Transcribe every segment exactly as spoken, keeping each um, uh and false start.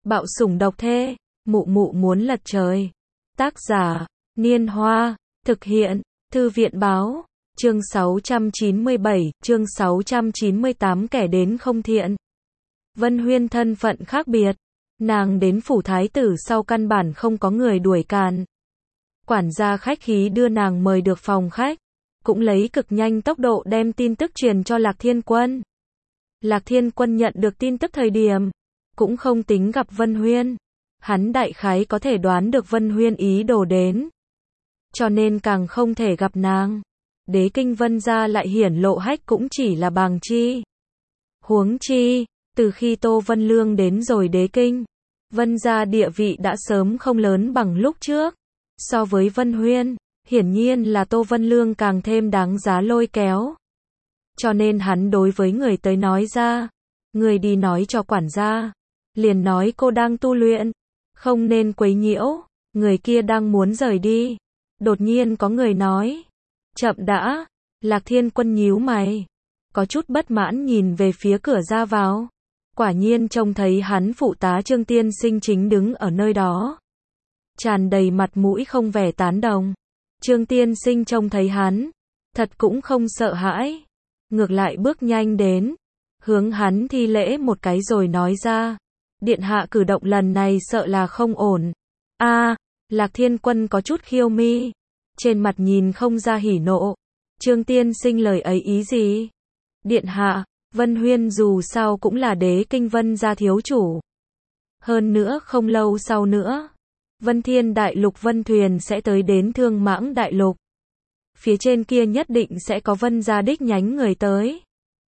Bạo sủng độc thê, mụ mụ muốn lật trời. Tác giả, Niên Hoa, thực hiện, Thư viện báo, chương sáu trăm chín mươi bảy, chương sáu trăm chín mươi tám kẻ đến không thiện. Vân Huyên thân phận khác biệt, nàng đến phủ thái tử sau căn bản không có người đuổi càn. Quản gia khách khí đưa nàng mời được phòng khách, cũng lấy cực nhanh tốc độ đem tin tức truyền cho Lạc Thiên Quân. Lạc Thiên Quân nhận được tin tức thời điểm, cũng không tính gặp Vân Huyên. Hắn đại khái có thể đoán được Vân Huyên ý đồ đến, cho nên càng không thể gặp nàng. Đế kinh Vân gia lại hiển lộ hách cũng chỉ là bàng chi. Huống chi, từ khi Tô Vân Lương đến rồi đế kinh, Vân gia địa vị đã sớm không lớn bằng lúc trước. So với Vân Huyên, hiển nhiên là Tô Vân Lương càng thêm đáng giá lôi kéo. Cho nên hắn đối với người tới nói ra, người đi nói cho quản gia, liền nói cô đang tu luyện, không nên quấy nhiễu. Người kia đang muốn rời đi, đột nhiên có người nói, chậm đã. Lạc Thiên Quân nhíu mày, có chút bất mãn nhìn về phía cửa ra vào, quả nhiên trông thấy hắn phụ tá Trương Tiên Sinh chính đứng ở nơi đó, tràn đầy mặt mũi không vẻ tán đồng. Trương Tiên Sinh trông thấy hắn, thật cũng không sợ hãi, ngược lại bước nhanh đến, hướng hắn thi lễ một cái rồi nói ra, điện hạ cử động lần này sợ là không ổn. A, à, Lạc Thiên Quân có chút khiêu mi, trên mặt nhìn không ra hỉ nộ. Trương Tiên Sinh lời ấy ý gì? Điện hạ, Vân Huyên dù sao cũng là đế kinh Vân gia thiếu chủ. Hơn nữa không lâu sau nữa, Vân Thiên Đại Lục Vân Thuyền sẽ tới đến Thương Mãng Đại Lục. Phía trên kia nhất định sẽ có Vân gia đích nhánh người tới.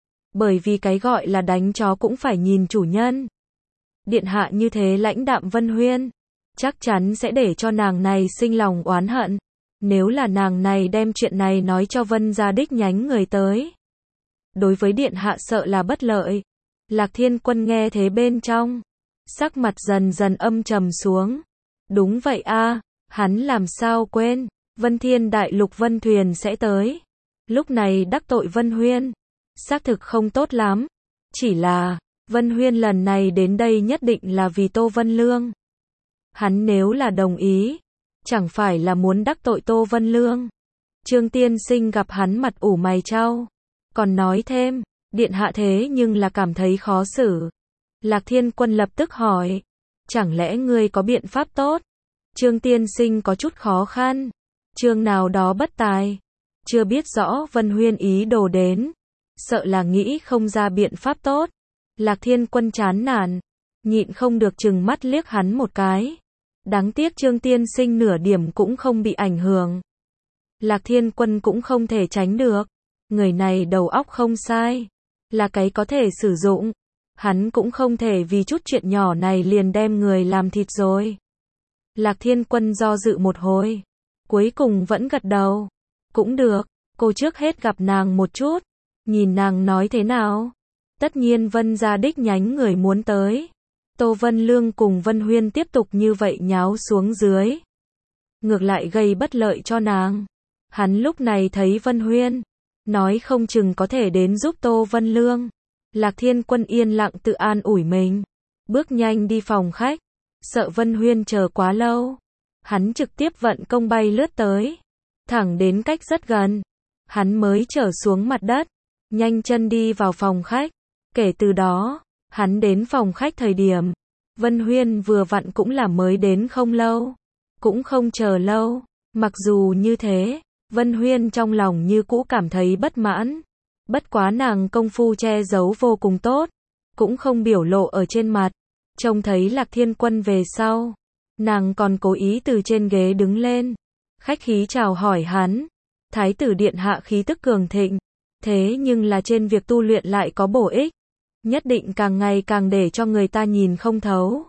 Bởi vì cái gọi là đánh chó cũng phải nhìn chủ nhân. Điện hạ như thế lãnh đạm Vân Huyên, chắc chắn sẽ để cho nàng này sinh lòng oán hận. Nếu là nàng này đem chuyện này nói cho Vân gia đích nhánh người tới, đối với điện hạ sợ là bất lợi. Lạc Thiên Quân nghe thế bên trong, sắc mặt dần dần âm trầm xuống. Đúng vậy a, hắn làm sao quên, Vân Thiên Đại Lục Vân Thuyền sẽ tới. Lúc này đắc tội Vân Huyên, xác thực không tốt lắm. Chỉ là, Vân Huyên lần này đến đây nhất định là vì Tô Vân Lương. Hắn nếu là đồng ý, chẳng phải là muốn đắc tội Tô Vân Lương. Trương Tiên Sinh gặp hắn mặt ủ mày chau, còn nói thêm, điện hạ thế nhưng là cảm thấy khó xử. Lạc Thiên Quân lập tức hỏi, chẳng lẽ ngươi có biện pháp tốt? Trương Tiên Sinh có chút khó khăn, Trương nào đó bất tài, chưa biết rõ Vân Huyên ý đồ đến, sợ là nghĩ không ra biện pháp tốt. Lạc Thiên Quân chán nản, nhịn không được trừng mắt liếc hắn một cái. Đáng tiếc Trương Tiên Sinh nửa điểm cũng không bị ảnh hưởng. Lạc Thiên Quân cũng không thể tránh được, người này đầu óc không sai, là cái có thể sử dụng. Hắn cũng không thể vì chút chuyện nhỏ này liền đem người làm thịt rồi. Lạc Thiên Quân do dự một hồi, cuối cùng vẫn gật đầu. Cũng được, cô trước hết gặp nàng một chút, nhìn nàng nói thế nào. Tất nhiên Vân gia đích nhánh người muốn tới, Tô Vân Lương cùng Vân Huyên tiếp tục như vậy nháo xuống dưới, ngược lại gây bất lợi cho nàng. Hắn lúc này thấy Vân Huyên, nói không chừng có thể đến giúp Tô Vân Lương. Lạc Thiên Quân yên lặng tự an ủi mình, bước nhanh đi phòng khách, sợ Vân Huyên chờ quá lâu. Hắn trực tiếp vận công bay lướt tới, thẳng đến cách rất gần, hắn mới trở xuống mặt đất, nhanh chân đi vào phòng khách. Kể từ đó, hắn đến phòng khách thời điểm, Vân Huyên vừa vặn cũng là mới đến không lâu, cũng không chờ lâu. Mặc dù như thế, Vân Huyên trong lòng như cũ cảm thấy bất mãn. Bất quá nàng công phu che giấu vô cùng tốt, cũng không biểu lộ ở trên mặt. Trông thấy Lạc Thiên Quân về sau, nàng còn cố ý từ trên ghế đứng lên, khách khí chào hỏi hắn. Thái tử điện hạ khí tức cường thịnh, thế nhưng là trên việc tu luyện lại có bổ ích, nhất định càng ngày càng để cho người ta nhìn không thấu.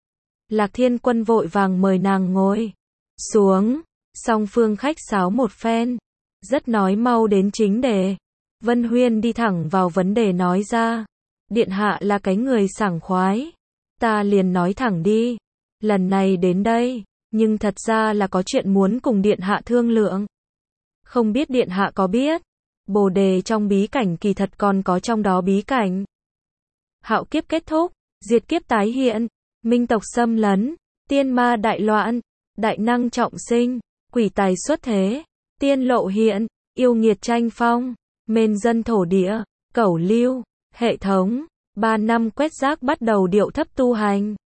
Lạc Thiên Quân vội vàng mời nàng ngồi xuống, song phương khách sáo một phen, rất nói mau đến chính đề. Vân Huyên đi thẳng vào vấn đề nói ra, điện hạ là cái người sảng khoái, ta liền nói thẳng đi, lần này đến đây, nhưng thật ra là có chuyện muốn cùng điện hạ thương lượng. Không biết điện hạ có biết, Bồ đề trong bí cảnh kỳ thật còn có trong đó bí cảnh hạo kiếp kết thúc, diệt kiếp tái hiện, minh tộc xâm lấn, tiên ma đại loạn, đại năng trọng sinh, quỷ tài xuất thế, tiên lộ hiện, yêu nghiệt tranh phong, mên dân thổ địa, cẩu lưu, hệ thống, ba năm quét rác bắt đầu điệu thấp tu hành.